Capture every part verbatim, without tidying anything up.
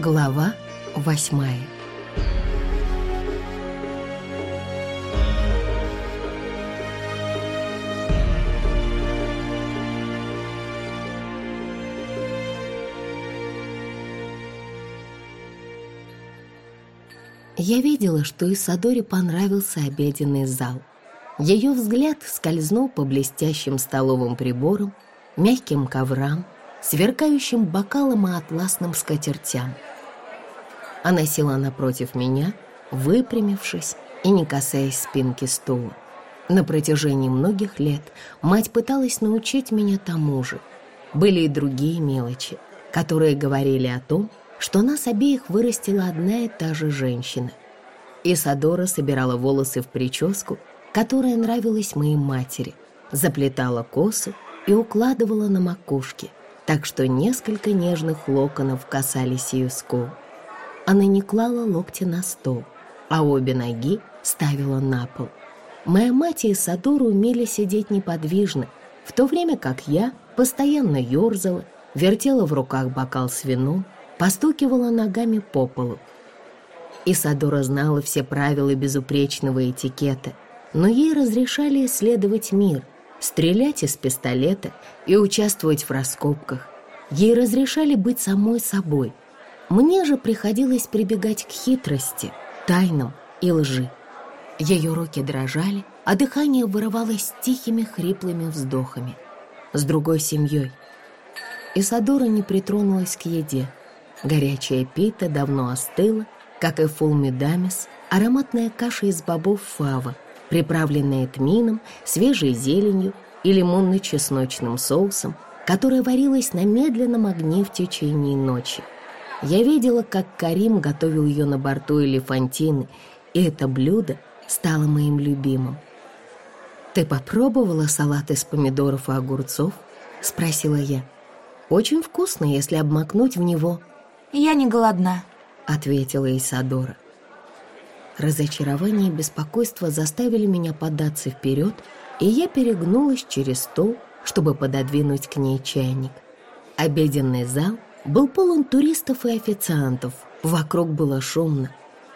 Глава восьмая. Я видела, что Исадоре понравился обеденный зал. Ее взгляд скользнул по блестящим столовым приборам, мягким коврам, сверкающим бокалам и атласным скатертям. Она села напротив меня, выпрямившись и не касаясь спинки стула. На протяжении многих лет мать пыталась научить меня тому же. Были и другие мелочи, которые говорили о том, что нас обеих вырастила одна и та же женщина. Исадора собирала волосы в прическу, которая нравилась моей матери, заплетала косы и укладывала на макушке, так что несколько нежных локонов касались ее скул. Она не клала локти на стол, а обе ноги ставила на пол. Моя мать и Исадора умели сидеть неподвижно, в то время как я постоянно ерзала, вертела в руках бокал с вином, постукивала ногами по полу. Исадора знала все правила безупречного этикета, но ей разрешали исследовать мир, стрелять из пистолета и участвовать в раскопках. Ей разрешали быть самой собой. Мне же приходилось прибегать к хитрости, тайнам и лжи. Ее руки дрожали, а дыхание вырывалось тихими хриплыми вздохами. С другой семьей. Исадора не притронулась к еде. Горячая пита давно остыла, как и фулмидамис, ароматная каша из бобов фава, приправленная тмином, свежей зеленью и лимонно-чесночным соусом, которая варилась на медленном огне в течение ночи. Я видела, как Карим готовил ее на борту Элефантины, и это блюдо стало моим любимым. «Ты попробовала салат из помидоров и огурцов?» — спросила я. «Очень вкусно, если обмакнуть в него». «Я не голодна», — ответила Исадора. Разочарование и беспокойство заставили меня податься вперед, и я перегнулась через стол, чтобы пододвинуть к ней чайник. Обеденный зал был полон туристов и официантов, вокруг было шумно.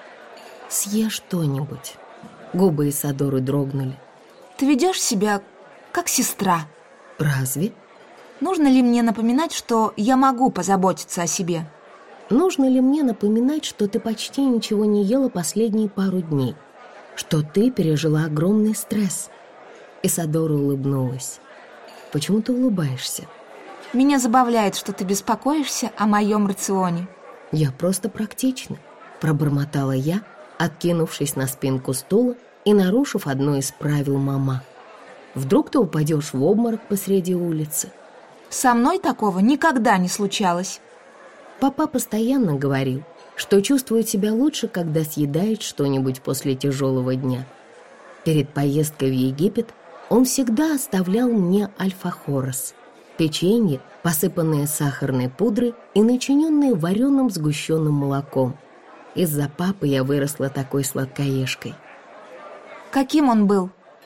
«Съешь что-нибудь». Губы Исадоры дрогнули. «Ты ведешь себя как сестра». «Разве?» «Нужно ли мне напоминать, что я могу позаботиться о себе?» «Нужно ли мне напоминать, что ты почти ничего не ела последние пару дней? Что ты пережила огромный стресс?» Исадора улыбнулась. «Почему ты улыбаешься?» «Меня забавляет, что ты беспокоишься о моем рационе». «Я просто практична», — пробормотала я, откинувшись на спинку стула и нарушив одно из правил мама. «Вдруг ты упадешь в обморок посреди улицы?» «Со мной такого никогда не случалось». Папа постоянно говорил, что чувствует себя лучше, когда съедает что-нибудь после тяжелого дня. Перед поездкой в Египет он всегда оставлял мне альфахорос – печенье, посыпанное сахарной пудрой и начиненное вареным сгущенным молоком. Из-за папы я выросла такой сладкоежкой. «Каким он был?»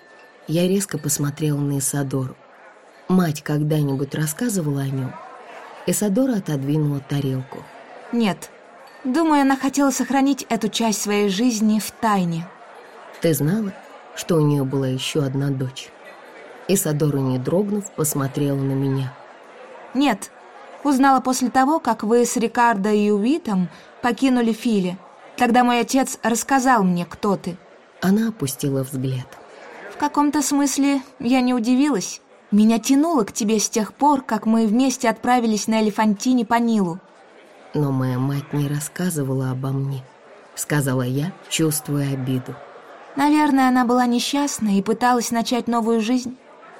Я резко посмотрела на Исадору. Мать когда-нибудь рассказывала о нем? Исадора отодвинула тарелку. «Нет. Думаю, она хотела сохранить эту часть своей жизни в тайне». «Ты знала, что у нее была еще одна дочь?» Исадора, не дрогнув, посмотрела на меня. «Нет. Узнала после того, как вы с Рикардо и Уитом покинули Фили. Тогда мой отец рассказал мне, кто ты». Она опустила взгляд. «В каком-то смысле я не удивилась. Меня тянуло к тебе с тех пор, как мы вместе отправились на Элефантине по Нилу». «Но моя мать не рассказывала обо мне», — сказала я, чувствуя обиду. «Наверное, она была несчастна и пыталась начать новую жизнь».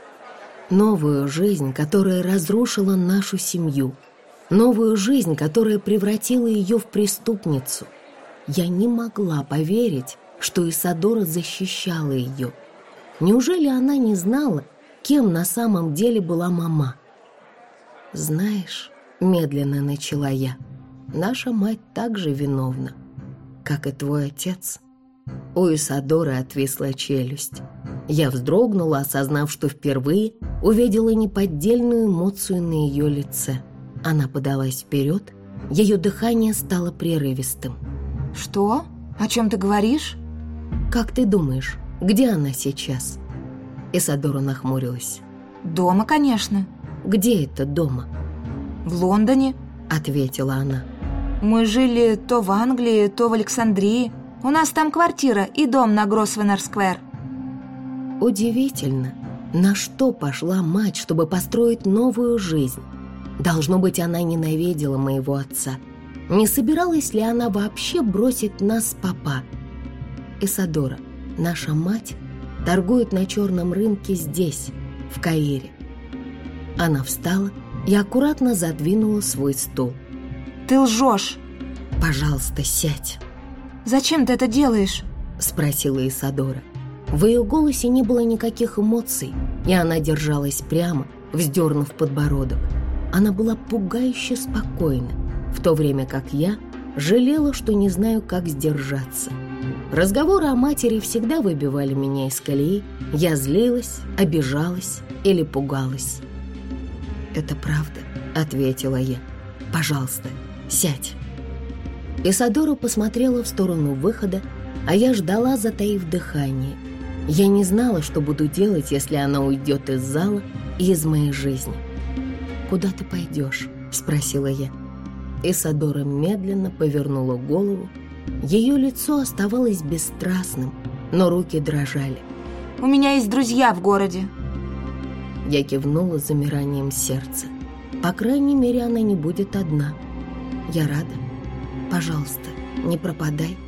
«Новую жизнь, которая разрушила нашу семью. Новую жизнь, которая превратила ее в преступницу. Я не могла поверить, что Исадора защищала ее. Неужели она не знала, кем на самом деле была мама?» «Знаешь», — медленно начала я, — «наша мать также виновна, как и твой отец». У Исадоры отвисла челюсть. Я вздрогнула, осознав, что впервые увидела неподдельную эмоцию на ее лице. Она подалась вперед Ее дыхание стало прерывистым. Что? О чем ты говоришь? «Как ты думаешь, где она сейчас?» Исадора нахмурилась. Дома, конечно. «Где это дома?» В Лондоне, — ответила она. Мы жили то в Англии, то в Александрии. У нас там квартира и дом на Гросвеннер-сквер. Удивительно, на что пошла мать, чтобы построить новую жизнь. Должно быть, она ненавидела моего отца. Не собиралась ли она вообще бросить нас с папа? Исадора, наша мать, торгует на черном рынке здесь, в Каире. Она встала и аккуратно задвинула свой стул. Ты лжешь. «Пожалуйста, сядь», Зачем ты это делаешь? — спросила Исадора. В ее голосе не было никаких эмоций, и она держалась прямо, вздернув подбородок. Она была пугающе спокойна, в то время как я жалела, что не знаю, как сдержаться. Разговоры о матери всегда выбивали меня из колеи. Я злилась, обижалась или пугалась. «Это правда», — ответила я. «Пожалуйста, сядь». Исадора посмотрела в сторону выхода, а я ждала, затаив дыхание. Я не знала, что буду делать, если она уйдет из зала и из моей жизни. «Куда ты пойдешь?» — спросила я. Исадора медленно повернула голову. Ее лицо оставалось бесстрастным, но руки дрожали. У меня есть друзья в городе. Я кивнула с замиранием сердца. По крайней мере, она не будет одна. Я рада. Пожалуйста, не пропадай.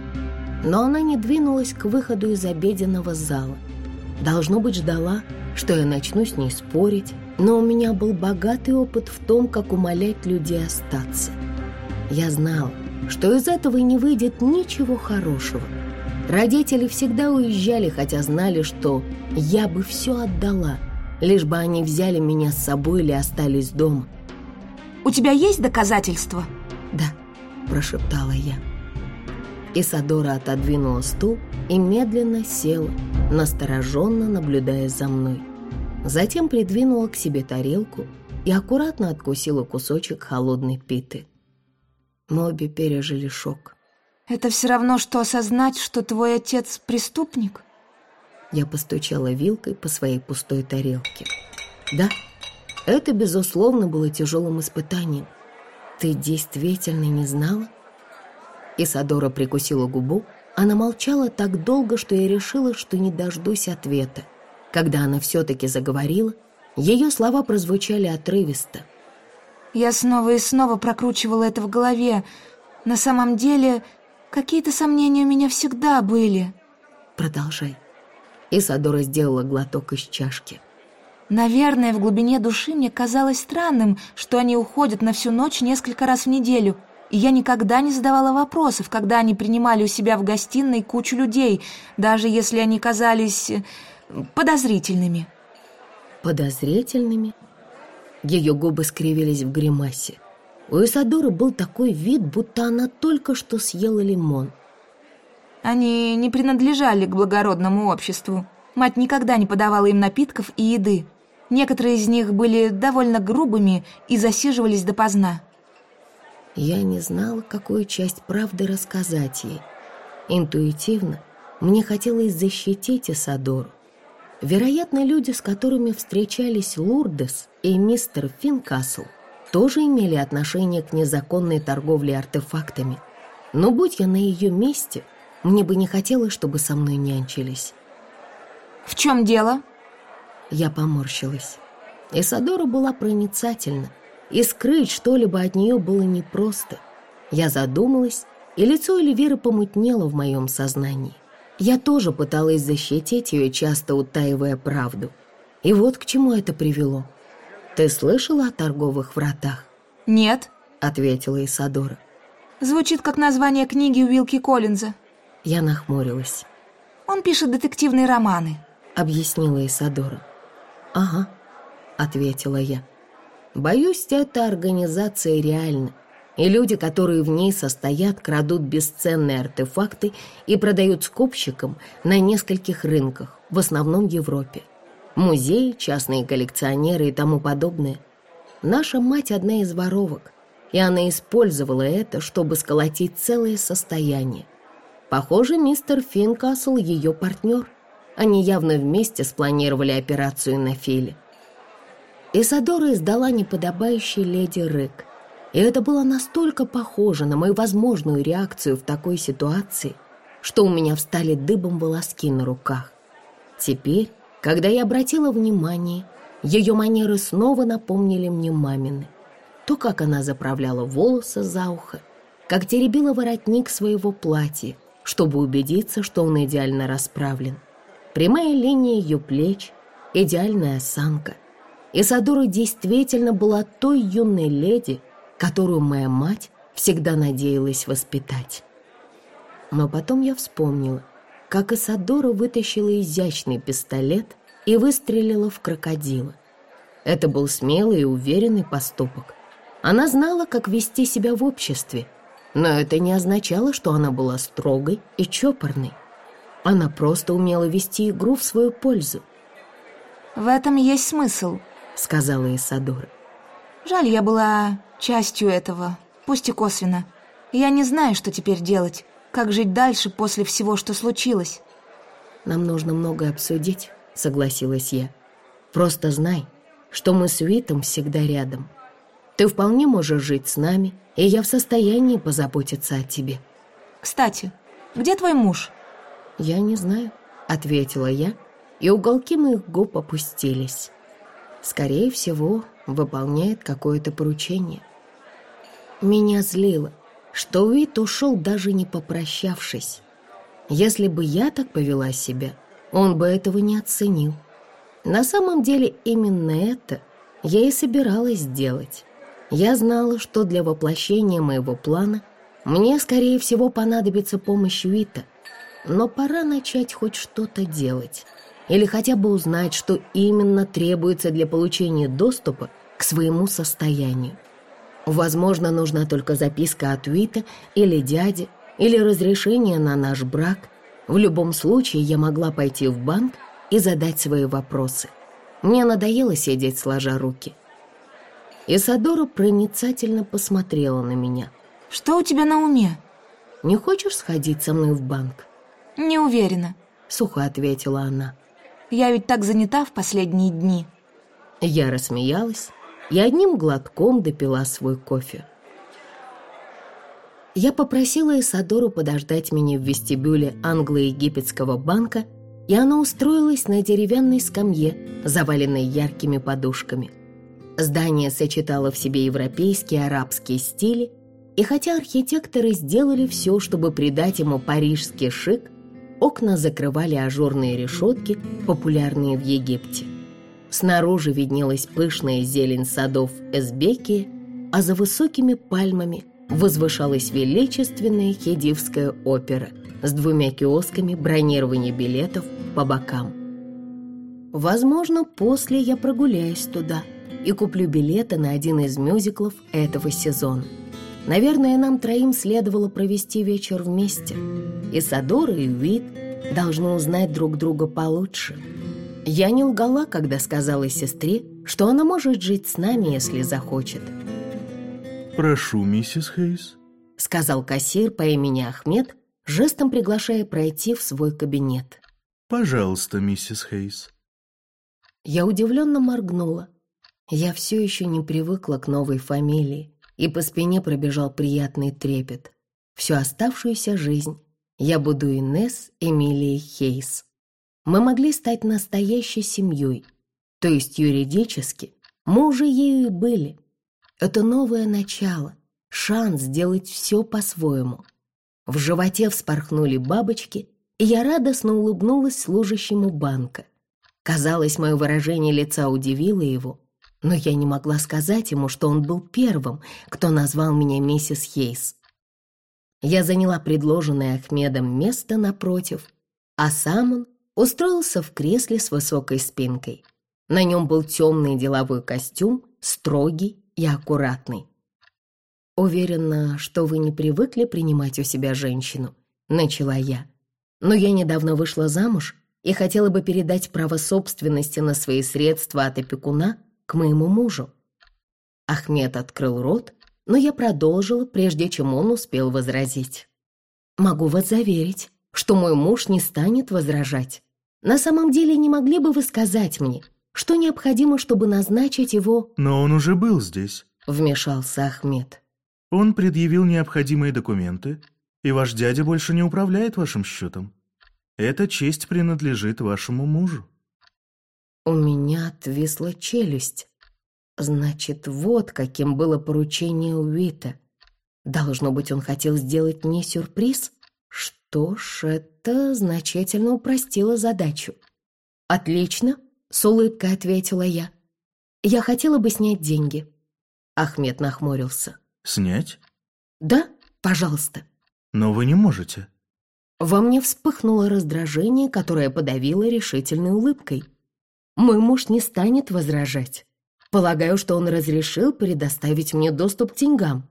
Но она не двинулась к выходу из обеденного зала. Должно быть, ждала, что я начну с ней спорить, но у меня был богатый опыт в том, как умолять людей остаться. Я знала, что из этого не выйдет ничего хорошего. Родители всегда уезжали, хотя знали, что я бы все отдала, лишь бы они взяли меня с собой или остались дома. У тебя есть доказательства? «Да», — прошептала я. Исадора отодвинула стул и медленно села, настороженно наблюдая за мной. Затем придвинула к себе тарелку и аккуратно откусила кусочек холодной питы. Мы обе пережили шок. Это все равно, что осознать, что твой отец преступник? Я постучала вилкой по своей пустой тарелке. Да, это, безусловно, было тяжелым испытанием. Ты действительно не знала? Исадора прикусила губу. Она молчала так долго, что я решила, что не дождусь ответа. Когда она все-таки заговорила, ее слова прозвучали отрывисто. Я снова и снова прокручивала это в голове. На самом деле, какие-то сомнения у меня всегда были. Продолжай. Исадора сделала глоток из чашки. Наверное, в глубине души мне казалось странным, что они уходят на всю ночь несколько раз в неделю. И я никогда не задавала вопросов, когда они принимали у себя в гостиной кучу людей, даже если они казались подозрительными. Подозрительными? Ее губы скривились в гримасе. У Исадоры был такой вид, будто она только что съела лимон. Они не принадлежали к благородному обществу. Мать никогда не подавала им напитков и еды. Некоторые из них были довольно грубыми и засиживались допоздна. Я не знала, какую часть правды рассказать ей. Интуитивно мне хотелось защитить Исадору. Вероятно, люди, с которыми встречались Лурдес и мистер Финкасл, тоже имели отношение к незаконной торговле артефактами. Но будь я на ее месте, мне бы не хотелось, чтобы со мной нянчились. «В чем дело?» Я поморщилась. Исадора была проницательна, и скрыть что-либо от нее было непросто. Я задумалась, и лицо Эльвиры помутнело в моем сознании. Я тоже пыталась защитить ее, часто утаивая правду. И вот к чему это привело. «Ты слышала о торговых вратах?» «Нет», — ответила Исадора. «Звучит как название книги Уилки Коллинза». Я нахмурилась. «Он пишет детективные романы», — объяснила Исадора. «Ага», — ответила я. «Боюсь, эта организация реальна, и люди, которые в ней состоят, крадут бесценные артефакты и продают скупщикам на нескольких рынках, в основном в Европе. Музеи, частные коллекционеры и тому подобное. Наша мать одна из воровок. и она использовала это, чтобы сколотить целое состояние. Похоже, мистер Финкасл ее партнер. Они явно вместе спланировали операцию на Филе. Исадора издала неподобающий леди рык, и это было настолько похоже на мою возможную реакцию в такой ситуации, что у меня встали дыбом волоски на руках. Теперь, когда я обратила внимание, ее манеры снова напомнили мне мамины. То, как она заправляла волосы за ухо, как теребила воротник своего платья, чтобы убедиться, что он идеально расправлен. Прямая линия ее плеч, идеальная осанка. Исадора действительно была той юной леди, которую моя мать всегда надеялась воспитать. Но потом я вспомнила, как Исадора вытащила изящный пистолет и выстрелила в крокодила. Это был смелый и уверенный поступок. Она знала, как вести себя в обществе, но это не означало, что она была строгой и чопорной. Она просто умела вести игру в свою пользу. «В этом есть смысл», — сказала Исадора. «Жаль, я была частью этого, пусть и косвенно. Я не знаю, что теперь делать, как жить дальше после всего, что случилось». «Нам нужно многое обсудить», — согласилась я. «Просто знай, что мы с Уитом всегда рядом. Ты вполне можешь жить с нами, и я в состоянии позаботиться о тебе». «Кстати, где твой муж?» «Я не знаю», — ответила я, и уголки моих губ опустились. «Скорее всего, выполняет какое-то поручение». Меня злило, что Уит ушел, даже не попрощавшись. Если бы я так повела себя, он бы этого не оценил. На самом деле именно это я и собиралась сделать. Я знала, что для воплощения моего плана мне, скорее всего, понадобится помощь Уита, но пора начать хоть что-то делать или хотя бы узнать, что именно требуется для получения доступа к своему состоянию. Возможно, нужна только записка от Уита или дяди, или разрешение на наш брак. В любом случае, я могла пойти в банк и задать свои вопросы. Мне надоело сидеть сложа руки. Исадора проницательно посмотрела на меня. «Что у тебя на уме?» «Не хочешь сходить со мной в банк?» «Не уверена», — сухо ответила она. «Я ведь так занята в последние дни». Я рассмеялась и одним глотком допила свой кофе. Я попросила Исадору подождать меня в вестибюле англо-египетского банка, и она устроилась на деревянной скамье, заваленной яркими подушками. Здание сочетало в себе европейские и арабские стили, и хотя архитекторы сделали все, чтобы придать ему парижский шик, окна закрывали ажурные решетки, популярные в Египте. Снаружи виднелась пышная зелень садов Эзбекии, а за высокими пальмами возвышалась величественная Хедивская опера с двумя киосками бронирования билетов по бокам. Возможно, после я прогуляюсь туда и куплю билеты на один из мюзиклов этого сезона. Наверное, нам троим следовало провести вечер вместе. Исадора и Уит должны узнать друг друга получше. Я не лгала, когда сказала сестре, что она может жить с нами, если захочет. «Прошу, миссис Хейс», — сказал кассир по имени Ахмед, жестом приглашая пройти в свой кабинет. «Пожалуйста, миссис Хейс». Я удивленно моргнула. Я все еще не привыкла к новой фамилии, и по спине пробежал приятный трепет. Всю оставшуюся жизнь я буду Инесс Эмилией Хейс. Мы могли стать настоящей семьей, то есть юридически мы уже ею и были. Это новое начало, шанс сделать все по-своему. В животе вспорхнули бабочки, и я радостно улыбнулась служащему банка. Казалось, мое выражение лица удивило его, но я не могла сказать ему, что он был первым, кто назвал меня миссис Хейс. Я заняла предложенное Ахмедом место напротив, а сам он устроился в кресле с высокой спинкой. На нем был темный деловой костюм, строгий и аккуратный. «Уверена, что вы не привыкли принимать у себя женщину», — начала я. «Но я недавно вышла замуж и хотела бы передать право собственности на свои средства от опекуна к моему мужу». Ахмед открыл рот, но я продолжила, прежде чем он успел возразить. «Могу вас заверить, что мой муж не станет возражать. На самом деле, не могли бы вы сказать мне, что необходимо, чтобы назначить его...» «Но он уже был здесь», — вмешался Ахмед. «Он предъявил необходимые документы, и ваш дядя больше не управляет вашим счетом. Эта честь принадлежит вашему мужу». У меня отвисла челюсть. Значит, вот каким было поручение Уита. Должно быть, он хотел сделать мне сюрприз? Что ж, это значительно упростило задачу. «Отлично», — с улыбкой ответила я. «Я хотела бы снять деньги». Ахмед нахмурился. «Снять?» «Да, пожалуйста». «Но вы не можете». Во мне вспыхнуло раздражение, которое подавило решительной улыбкой. Мой муж не станет возражать. Полагаю, что он разрешил предоставить мне доступ к деньгам.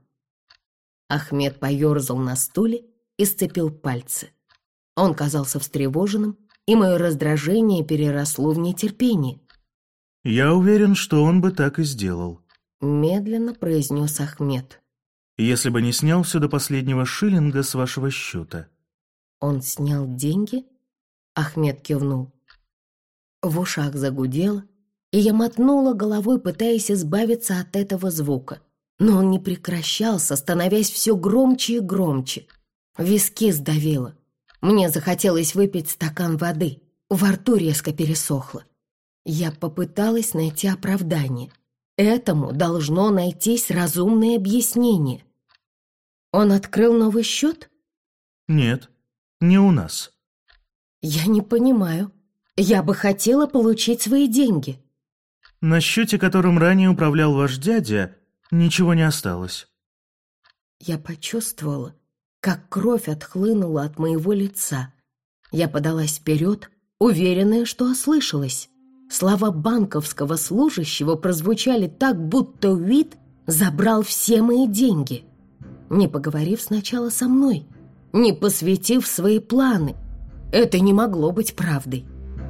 Ахмед поерзал на стуле и сцепил пальцы. Он казался встревоженным, и мое раздражение переросло в нетерпение. «Я уверен, что он бы так и сделал», — медленно произнес Ахмед. «если бы не снял все до последнего шиллинга с вашего счета». «Он снял деньги?» — Ахмед кивнул. В ушах загудело, и я мотнула головой, пытаясь избавиться от этого звука. Но он не прекращался, становясь все громче и громче. Виски сдавило. Мне захотелось выпить стакан воды. Во рту резко пересохло. Я попыталась найти оправдание. Этому должно найтись разумное объяснение. Он открыл новый счет? «Нет, не у нас». Я не понимаю. Я бы хотела получить свои деньги. На счете, которым ранее управлял ваш дядя, ничего не осталось. Я почувствовала, как кровь отхлынула от моего лица. Я подалась вперед, уверенная, что ослышалась. Слова банковского служащего прозвучали так, будто Уит забрал все мои деньги, не поговорив сначала со мной, не посвятив свои планы. Это не могло быть правдой.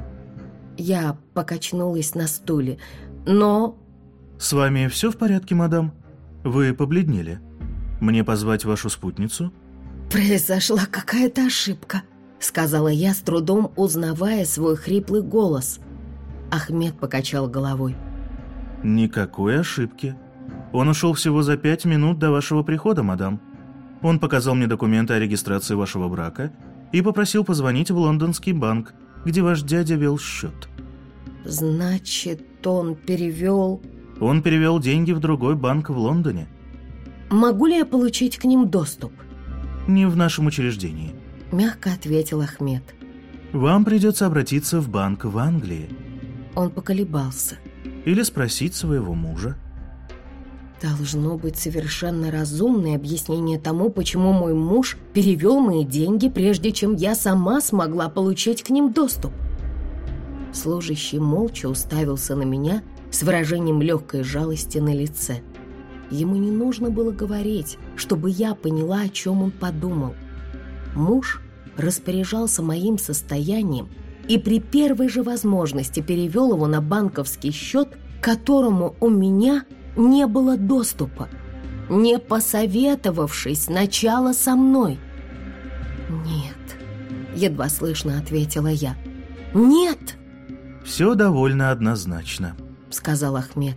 Я покачнулась на стуле, но... «С вами все в порядке, мадам? Вы побледнели. Мне позвать вашу спутницу?» «Произошла какая-то ошибка», — сказала я, с трудом узнавая свой хриплый голос. Ахмед покачал головой. «Никакой ошибки. Он ушел всего за пять минут до вашего прихода, мадам. Он показал мне документы о регистрации вашего брака и попросил позвонить в лондонский банк, где ваш дядя вел счет». «Значит, он перевел...» «Он перевел деньги в другой банк в Лондоне». «Могу ли я получить к ним доступ?» «Не в нашем учреждении», — мягко ответил Ахмед. «Вам придется обратиться в банк в Англии». Он поколебался. «Или спросить своего мужа». Должно быть совершенно разумное объяснение тому, почему мой муж перевел мои деньги, прежде чем я сама смогла получить к ним доступ. Служащий молча уставился на меня с выражением легкой жалости на лице. Ему не нужно было говорить, чтобы я поняла, о чем он подумал. Муж распоряжался моим состоянием и при первой же возможности перевел его на банковский счет, к которому у меня не было доступа, не посоветовавшись сначала со мной. «Нет», — едва слышно ответила я. «Нет!» «Все довольно однозначно», — сказал Ахмед.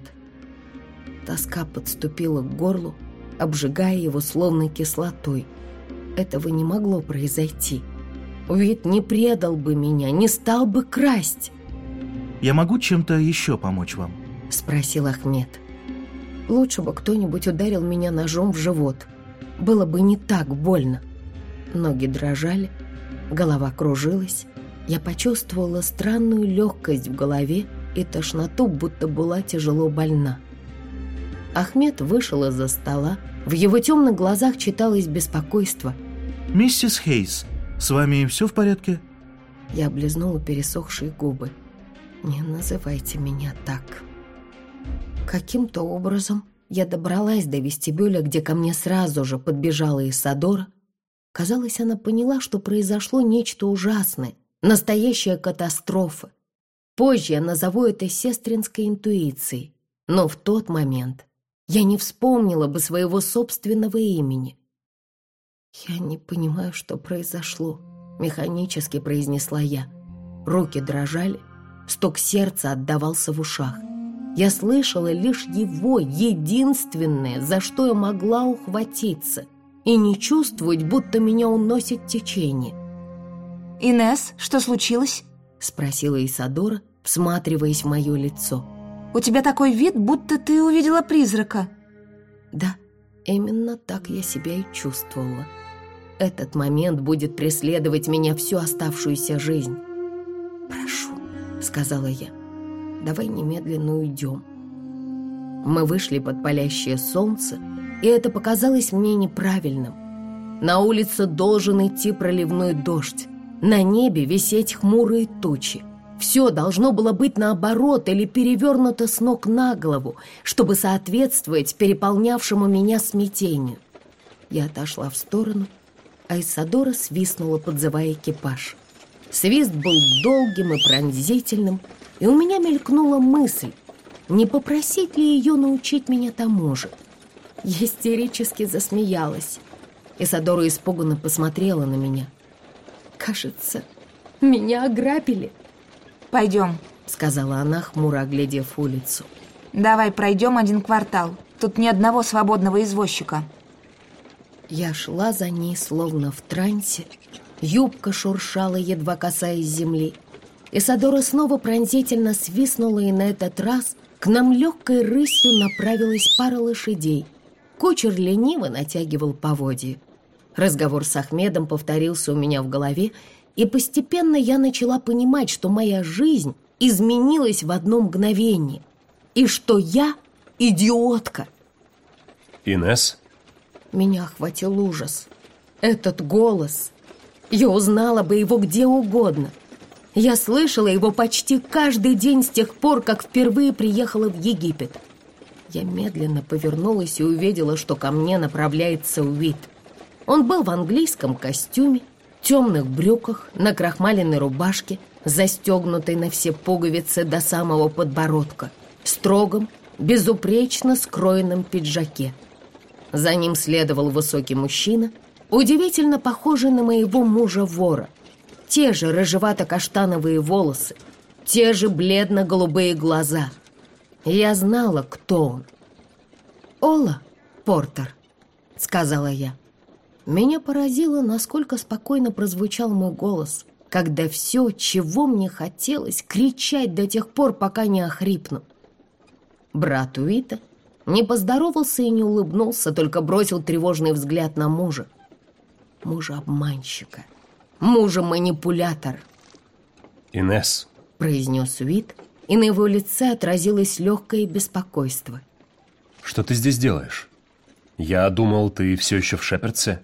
Тоска подступила к горлу, обжигая его словно кислотой. Этого не могло произойти. Уит не предал бы меня, не стал бы красть. «Я могу чем-то еще помочь вам?» — спросил Ахмед. Лучше бы кто-нибудь ударил меня ножом в живот. Было бы не так больно. Ноги дрожали, голова кружилась. Я почувствовала странную легкость в голове и тошноту, будто была тяжело больна. Ахмед вышел из-за стола. В его темных глазах читалось беспокойство. «Миссис Хейс, с вами все в порядке?» Я облизнула пересохшие губы. «Не называйте меня так». Каким-то образом я добралась до вестибюля, где ко мне сразу же подбежала Исадора. Казалось, она поняла, что произошло нечто ужасное, настоящая катастрофа. Позже я назову это сестринской интуицией, но в тот момент я не вспомнила бы своего собственного имени. «Я не понимаю, что произошло», — механически произнесла я. Руки дрожали, стук сердца отдавался в ушах. Я слышала лишь его, единственное, за что я могла ухватиться, и не чувствовать, будто меня уносит течение. «Инесс, что случилось?» — спросила Исадора, всматриваясь в мое лицо. «У тебя такой вид, будто ты увидела призрака». Да, именно так я себя и чувствовала. Этот момент будет преследовать меня всю оставшуюся жизнь. «Прошу», — сказала я, — «давай немедленно уйдем». Мы вышли под палящее солнце, и это показалось мне неправильным. На улице должен идти проливной дождь, на небе висеть хмурые тучи. Все должно было быть наоборот или перевернуто с ног на голову, чтобы соответствовать переполнявшему меня смятению. Я отошла в сторону, а Исадора свистнула, подзывая экипаж. Свист был долгим и пронзительным, и у меня мелькнула мысль, не попросить ли ее научить меня тому же. Я истерически засмеялась. Исадора испуганно посмотрела на меня. «Кажется, меня ограбили». «Пойдем», — сказала она, хмуро оглядев улицу. «Давай пройдем один квартал. Тут ни одного свободного извозчика». Я шла за ней, словно в трансе. Юбка шуршала, едва касаясь земли. Исадора снова пронзительно свистнула, и на этот раз к нам легкой рысью направилась пара лошадей. Кучер лениво натягивал поводья. Разговор с Ахмедом повторился у меня в голове, и постепенно я начала понимать, что моя жизнь изменилась в одно мгновение, и что я идиотка. «Инесс?» Меня охватил ужас. Этот голос... Я узнала бы его где угодно. Я слышала его почти каждый день с тех пор, как впервые приехала в Египет. Я медленно повернулась и увидела, что ко мне направляется Уит. Он был в английском костюме, темных брюках, на крахмаленной рубашке, застегнутой на все пуговицы до самого подбородка, строгом, безупречно скроенном пиджаке. За ним следовал высокий мужчина, удивительно похожий на моего мужа-вора. Те же рыжевато-каштановые волосы, те же бледно-голубые глаза. Я знала, кто он. «Ола, Портер», — сказала я. Меня поразило, насколько спокойно прозвучал мой голос, когда все, чего мне хотелось, кричать до тех пор, пока не охрипну. Брат Уита не поздоровался и не улыбнулся, только бросил тревожный взгляд на мужа. Мужа-обманщика, мужа-манипулятора. «Инесс», — произнес Уит, и на его лице отразилось легкое беспокойство. «Что ты здесь делаешь? Я думал, ты все еще в Шепердсе».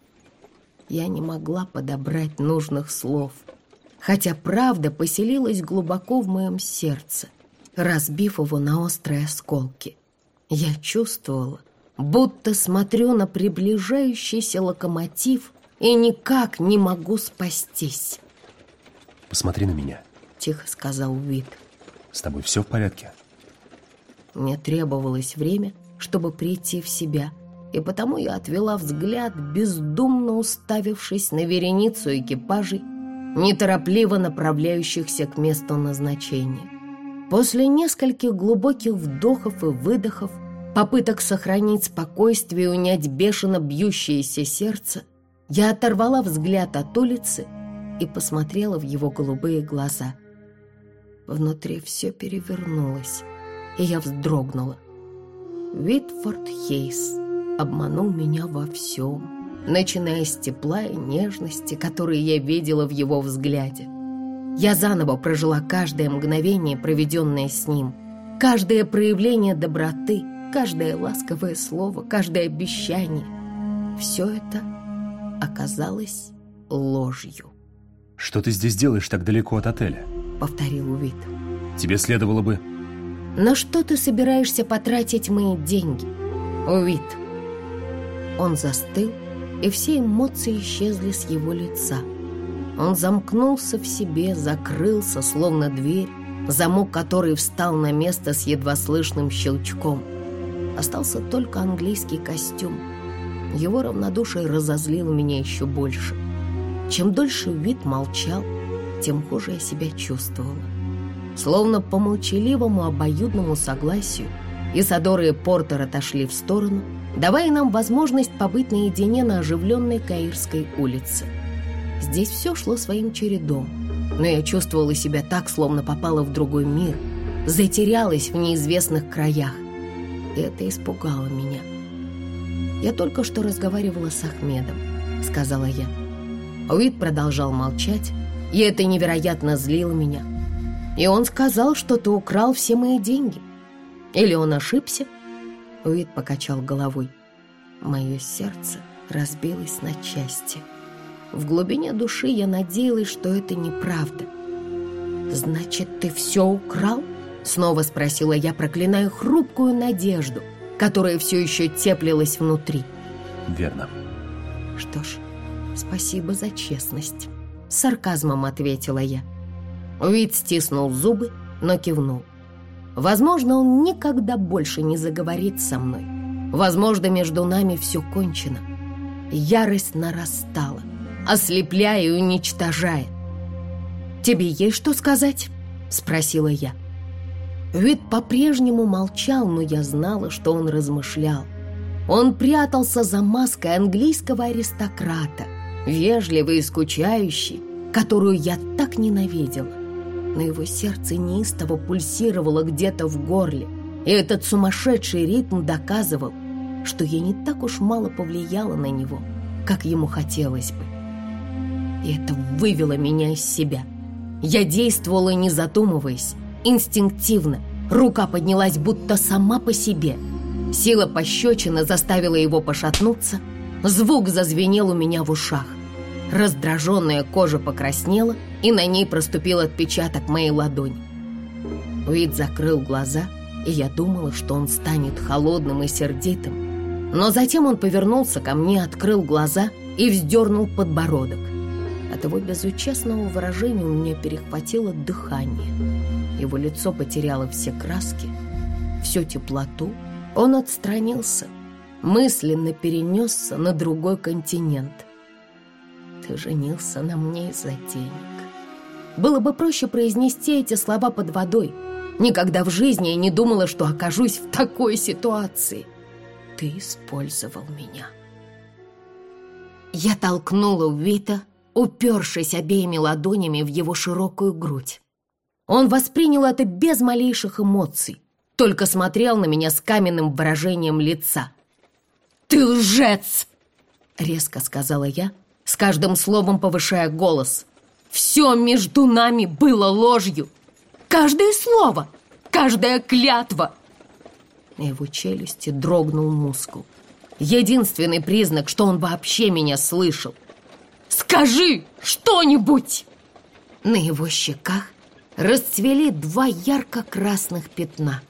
Я не могла подобрать нужных слов, хотя правда поселилась глубоко в моем сердце, разбив его на острые осколки. Я чувствовала, будто смотрю на приближающийся локомотив и никак не могу спастись. «Посмотри на меня», — тихо сказал Уит. «С тобой все в порядке?» Мне требовалось время, чтобы прийти в себя, и потому я отвела взгляд, бездумно уставившись на вереницу экипажей, неторопливо направляющихся к месту назначения. После нескольких глубоких вдохов и выдохов, попыток сохранить спокойствие и унять бешено бьющееся сердце, я оторвала взгляд от улицы и посмотрела в его голубые глаза. Внутри все перевернулось, и я вздрогнула. Уитфорд Хейс обманул меня во всем, начиная с тепла и нежности, которые я видела в его взгляде. Я заново прожила каждое мгновение, проведенное с ним, каждое проявление доброты, каждое ласковое слово, каждое обещание. Все это оказалось ложью. «Что ты здесь делаешь так далеко от отеля?» — повторил Уит. «Тебе следовало бы...» «На что ты собираешься потратить мои деньги, Уит?» Он застыл, и все эмоции исчезли с его лица. Он замкнулся в себе, закрылся, словно дверь, замок которой встал на место с едва слышным щелчком. Остался только английский костюм. Его равнодушие разозлило меня еще больше. Чем дольше Уит молчал, тем хуже я себя чувствовала. Словно по молчаливому обоюдному согласию Исадора и Портер отошли в сторону, давая нам возможность побыть наедине на оживленной Каирской улице. Здесь все шло своим чередом, но я чувствовала себя так, словно попала в другой мир, затерялась в неизвестных краях. И это испугало меня. «Я только что разговаривала с Ахмедом», — сказала я. Уит продолжал молчать, и это невероятно злило меня. «И он сказал, что ты украл все мои деньги. Или он ошибся?» Уит покачал головой. Мое сердце разбилось на части. В глубине души я надеялась, что это неправда. «Значит, ты все украл?» — снова спросила я, проклиная хрупкую надежду, которая все еще теплилась внутри. «Верно». «Что ж, спасибо за честность», — с сарказмом ответила я. Уит стиснул зубы, но кивнул. Возможно, он никогда больше не заговорит со мной. Возможно, между нами все кончено. Ярость нарастала, ослепляя и уничтожая. «Тебе есть что сказать?» — спросила я. Уит по-прежнему молчал, но я знала, что он размышлял. Он прятался за маской английского аристократа, вежливый и скучающий, которую я так ненавидела. Но его сердце неистово пульсировало где-то в горле, и этот сумасшедший ритм доказывал, что я не так уж мало повлияла на него, как ему хотелось бы. И это вывело меня из себя. Я действовала, не задумываясь, инстинктивно. Рука поднялась будто сама по себе. Сила пощечины заставила его пошатнуться. Звук зазвенел у меня в ушах. Раздраженная кожа покраснела, и на ней проступил отпечаток моей ладони. Уит закрыл глаза, и я думала, что он станет холодным и сердитым. Но затем он повернулся ко мне, открыл глаза и вздернул подбородок. От его безучастного выражения у меня перехватило дыхание. Его лицо потеряло все краски, всю теплоту. Он отстранился, мысленно перенесся на другой континент. «Ты женился на мне из-за денег». Было бы проще произнести эти слова под водой. Никогда в жизни я не думала, что окажусь в такой ситуации. Ты использовал меня. Я толкнула Уита, упершись обеими ладонями в его широкую грудь. Он воспринял это без малейших эмоций, только смотрел на меня с каменным выражением лица. «Ты лжец!» — резко сказала я, с каждым словом повышая голос. «Все между нами было ложью! Каждое слово, каждая клятва!» На его челюсти дрогнул мускул. Единственный признак, что он вообще меня слышал. «Скажи что-нибудь!» На его щеках расцвели два ярко-красных пятна.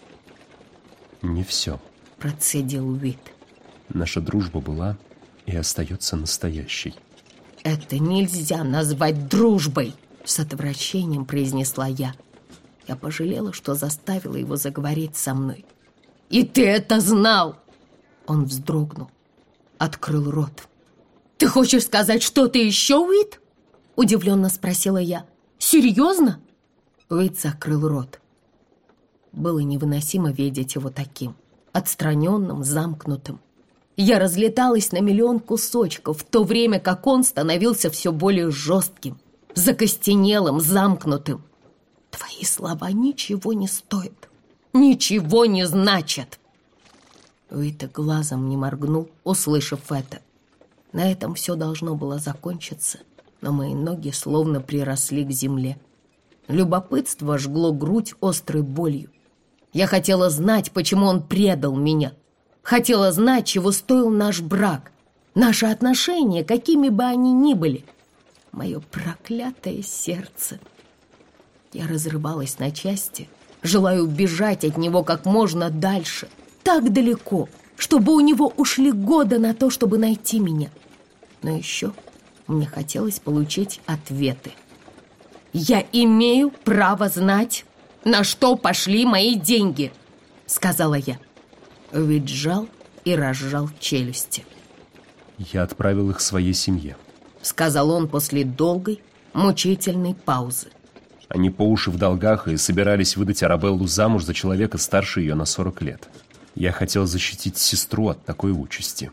«Не все», — процедил Уит. «Наша дружба была и остается настоящей». «Это нельзя назвать дружбой!» — с отвращением произнесла я. Я пожалела, что заставила его заговорить со мной. «И ты это знал!» Он вздрогнул, открыл рот. «Ты хочешь сказать что-то еще, Уит?» — удивленно спросила я. «Серьезно?» Уит закрыл рот. Было невыносимо видеть его таким, отстраненным, замкнутым. Я разлеталась на миллион кусочков, в то время как он становился все более жестким, закостенелым, замкнутым. «Твои слова ничего не стоят, ничего не значат!» Уит глазом не моргнул, услышав это. На этом все должно было закончиться, но мои ноги словно приросли к земле. Любопытство жгло грудь острой болью. Я хотела знать, почему он предал меня. Хотела знать, чего стоил наш брак, наши отношения, какими бы они ни были. Мое проклятое сердце. Я разрывалась на части, желая убежать от него как можно дальше, так далеко, чтобы у него ушли годы на то, чтобы найти меня. Но еще мне хотелось получить ответы. «Я имею право знать, на что пошли мои деньги», — сказала я. Вид сжал и разжал челюсти. Я отправил их своей семье, сказал он после долгой, мучительной паузы. Они по уши в долгах и собирались выдать Арабеллу замуж за человека старше ее на сорок лет. Я хотел защитить сестру от такой участи.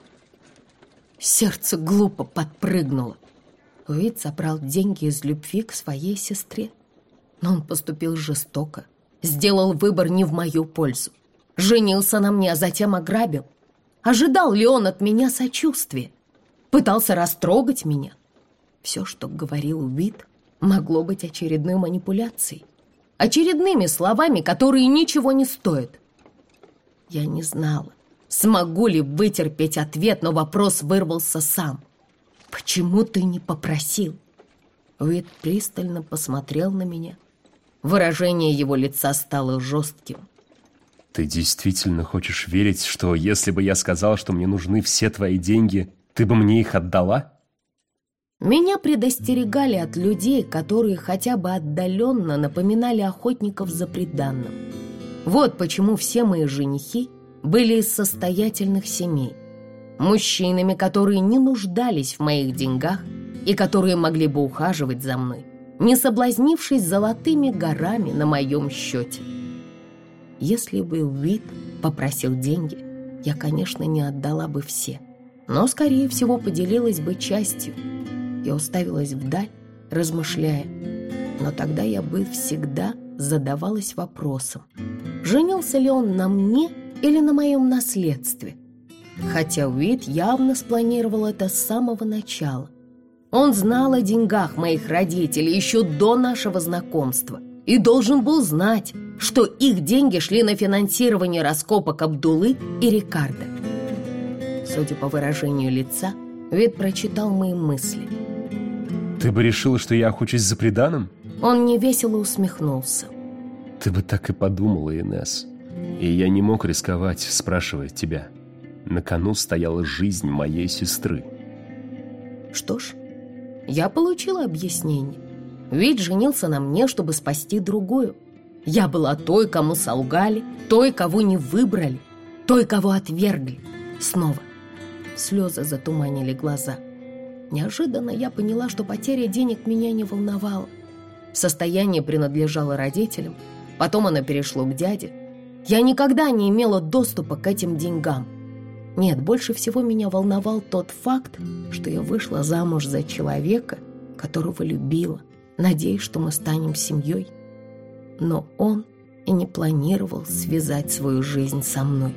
Сердце глупо подпрыгнуло. Уит собрал деньги из любви к своей сестре. Но он поступил жестоко. Сделал выбор не в мою пользу. Женился на мне, а затем ограбил. Ожидал ли он от меня сочувствия? Пытался растрогать меня? Все, что говорил Уит, могло быть очередной манипуляцией. Очередными словами, которые ничего не стоят. Я не знала, смогу ли вытерпеть ответ, но вопрос вырвался сам. «Почему ты не попросил?» Уит пристально посмотрел на меня. Выражение его лица стало жестким. Ты действительно хочешь верить, что если бы я сказал, что мне нужны все твои деньги, ты бы мне их отдала? Меня предостерегали от людей, которые хотя бы отдаленно напоминали охотников за приданным. Вот почему все мои женихи были из состоятельных семей. Мужчинами, которые не нуждались в моих деньгах и которые могли бы ухаживать за мной, не соблазнившись золотыми горами на моем счете. Если бы Уит попросил деньги, я, конечно, не отдала бы все, но, скорее всего, поделилась бы частью. Я уставилась вдаль, размышляя, но тогда я бы всегда задавалась вопросом, женился ли он на мне или на моем наследстве. Хотя Уит явно спланировал это с самого начала. Он знал о деньгах моих родителей еще до нашего знакомства и должен был знать, что их деньги шли на финансирование раскопок Абдуллы и Рикардо. Судя по выражению лица, Уит прочитал мои мысли. Ты бы решила, что я охочусь за приданым? Он невесело усмехнулся. Ты бы так и подумала, Инесс. И я не мог рисковать, спрашивая тебя. На кону стояла жизнь моей сестры. Что ж, я получила объяснение. Ведь женился на мне, чтобы спасти другую. Я была той, кому солгали, той, кого не выбрали, той, кого отвергли. Снова слезы затуманили глаза. Неожиданно я поняла, что потеря денег меня не волновала. Состояние принадлежало родителям, потом оно перешло к дяде. Я никогда не имела доступа к этим деньгам. Нет, больше всего меня волновал тот факт, что я вышла замуж за человека, которого любила, надеясь, что мы станем семьей. Но он и не планировал связать свою жизнь со мной.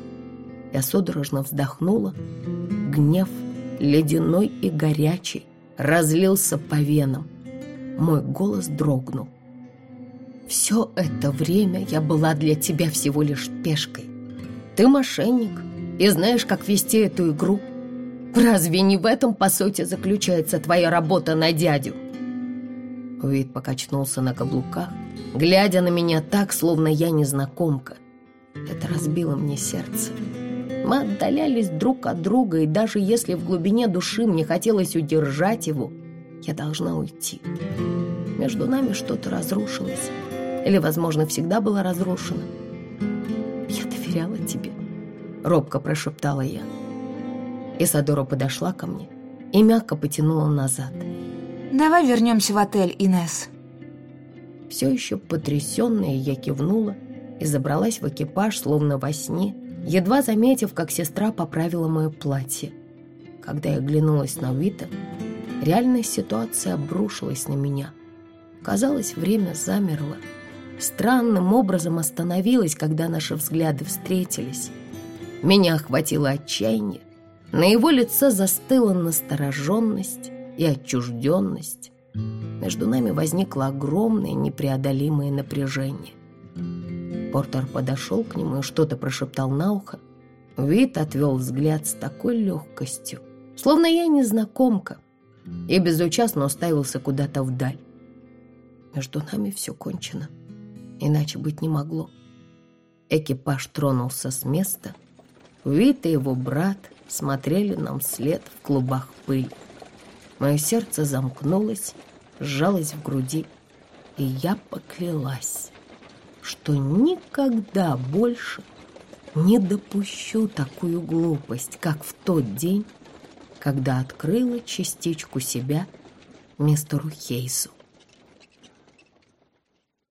Я судорожно вздохнула. Гнев, ледяной и горячий, разлился по венам. Мой голос дрогнул. «Все это время я была для тебя всего лишь пешкой. Ты мошенник и знаешь, как вести эту игру. Разве не в этом, по сути, заключается твоя работа на дядю?» Уит покачнулся на каблуках, глядя на меня так, словно я незнакомка. Это разбило мне сердце. Мы отдалялись друг от друга, и даже если в глубине души мне хотелось удержать его, я должна уйти. Между нами что-то разрушилось. Или, возможно, всегда было разрушено. «Я доверяла тебе», — робко прошептала я. Исадора подошла ко мне и мягко потянула назад. «Давай вернемся в отель, Инесс». Все еще потрясенная, я кивнула и забралась в экипаж, словно во сне, едва заметив, как сестра поправила мое платье. Когда я оглянулась на Уита, реальная ситуация обрушилась на меня. Казалось, время замерло. Странным образом остановилось, когда наши взгляды встретились. Меня охватило отчаяние. На его лице застыла настороженность и отчужденность. Между нами возникло огромное непреодолимое напряжение. Портер подошел к нему и что-то прошептал на ухо. Уит отвел взгляд с такой легкостью, словно я незнакомка, и безучастно уставился куда-то вдаль. Между нами все кончено, иначе быть не могло. Экипаж тронулся с места. Уит и его брат смотрели нам вслед в клубах пыли. Мое сердце замкнулось, сжалось в груди, и я поклялась, что никогда больше не допущу такую глупость, как в тот день, когда открыла частичку себя мистеру Хейсу.